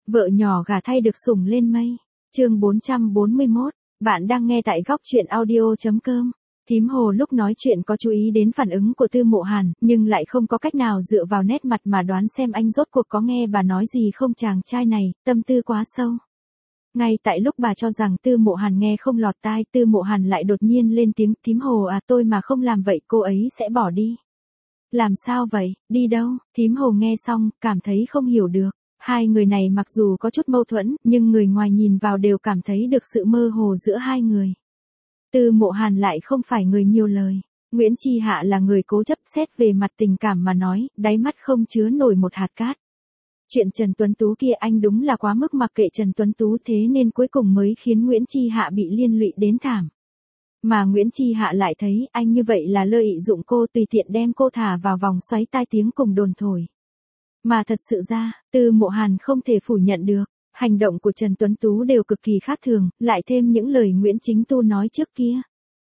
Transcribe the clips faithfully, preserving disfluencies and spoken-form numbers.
Vợ nhỏ gả thay được sủng lên mây. Chương bốn trăm bốn mươi mốt, bạn đang nghe tại góc truyện audio chấm com. Thím Hồ lúc nói chuyện có chú ý đến phản ứng của Tư Mộ Hàn, nhưng lại không có cách nào dựa vào nét mặt mà đoán xem anh rốt cuộc có nghe bà nói gì không. Chàng trai này, tâm tư quá sâu. Ngay tại lúc bà cho rằng Tư Mộ Hàn nghe không lọt tai, Tư Mộ Hàn lại đột nhiên lên tiếng, thím Hồ à, tôi mà không làm vậy cô ấy sẽ bỏ đi. Làm sao vậy, đi đâu? Thím Hồ nghe xong, cảm thấy không hiểu được. Hai người này mặc dù có chút mâu thuẫn, nhưng người ngoài nhìn vào đều cảm thấy được sự mơ hồ giữa hai người. Tư Mộ Hàn lại không phải người nhiều lời. Nguyễn Chi Hạ là người cố chấp, xét về mặt tình cảm mà nói, đáy mắt không chứa nổi một hạt cát. Chuyện Trần Tuấn Tú kia anh đúng là quá mức mặc kệ Trần Tuấn Tú, thế nên cuối cùng mới khiến Nguyễn Chi Hạ bị liên lụy đến thảm. Mà Nguyễn Chi Hạ lại thấy anh như vậy là lợi dụng cô, tùy tiện đem cô thả vào vòng xoáy tai tiếng cùng đồn thổi. Mà thật sự ra, Tư Mộ Hàn không thể phủ nhận được, hành động của Trần Tuấn Tú đều cực kỳ khác thường, lại thêm những lời Nguyễn Chính Tu nói trước kia.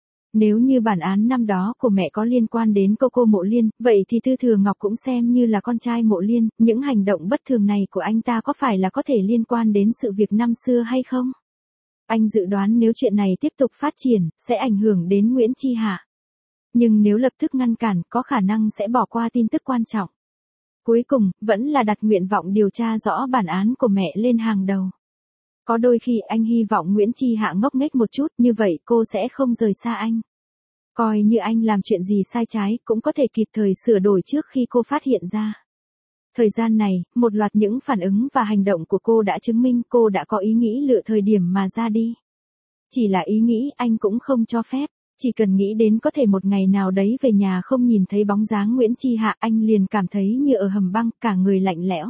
Nếu như bản án năm đó của mẹ có liên quan đến cô cô Mộ Liên, vậy thì Tư Thừa Ngọc cũng xem như là con trai Mộ Liên, những hành động bất thường này của anh ta có phải là có thể liên quan đến sự việc năm xưa hay không? Anh dự đoán nếu chuyện này tiếp tục phát triển, sẽ ảnh hưởng đến Nguyễn Chi Hạ. Nhưng nếu lập tức ngăn cản, có khả năng sẽ bỏ qua tin tức quan trọng. Cuối cùng, vẫn là đặt nguyện vọng điều tra rõ bản án của mẹ lên hàng đầu. Có đôi khi anh hy vọng Nguyễn Chi Hạ ngốc nghếch một chút, như vậy cô sẽ không rời xa anh. Coi như anh làm chuyện gì sai trái, cũng có thể kịp thời sửa đổi trước khi cô phát hiện ra. Thời gian này, một loạt những phản ứng và hành động của cô đã chứng minh cô đã có ý nghĩ lựa thời điểm mà ra đi. Chỉ là ý nghĩ anh cũng không cho phép. Chỉ cần nghĩ đến có thể một ngày nào đấy về nhà không nhìn thấy bóng dáng Nguyễn Chi Hạ, anh liền cảm thấy như ở hầm băng, cả người lạnh lẽo.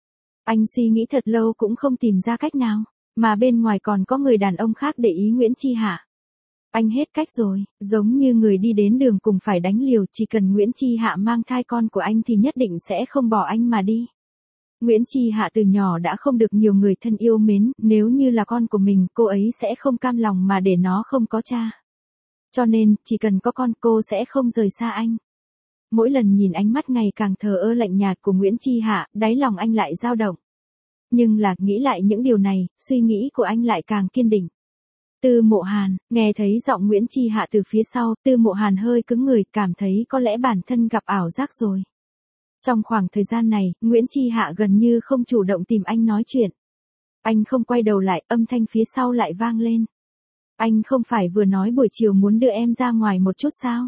Anh suy nghĩ thật lâu cũng không tìm ra cách nào, mà bên ngoài còn có người đàn ông khác để ý Nguyễn Chi Hạ. Anh hết cách rồi, giống như người đi đến đường cùng phải đánh liều, chỉ cần Nguyễn Chi Hạ mang thai con của anh thì nhất định sẽ không bỏ anh mà đi. Nguyễn Chi Hạ từ nhỏ đã không được nhiều người thân yêu mến, nếu như là con của mình, cô ấy sẽ không cam lòng mà để nó không có cha. Cho nên, chỉ cần có con, cô sẽ không rời xa anh. Mỗi lần nhìn ánh mắt ngày càng thờ ơ lạnh nhạt của Nguyễn Chi Hạ, đáy lòng anh lại dao động. Nhưng là, nghĩ lại những điều này, suy nghĩ của anh lại càng kiên định. Tư Mộ Hàn, nghe thấy giọng Nguyễn Chi Hạ từ phía sau, Tư Mộ Hàn hơi cứng người, cảm thấy có lẽ bản thân gặp ảo giác rồi. Trong khoảng thời gian này, Nguyễn Chi Hạ gần như không chủ động tìm anh nói chuyện. Anh không quay đầu lại, âm thanh phía sau lại vang lên. Anh không phải vừa nói buổi chiều muốn đưa em ra ngoài một chút sao?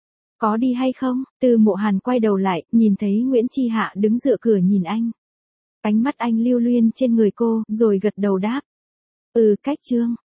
Có đi hay không? Tư Mộ Hàn quay đầu lại, nhìn thấy Nguyễn Chi Hạ đứng dựa cửa nhìn anh. Ánh mắt anh lưu luyên trên người cô, rồi gật đầu đáp. Ừ, cách Trương.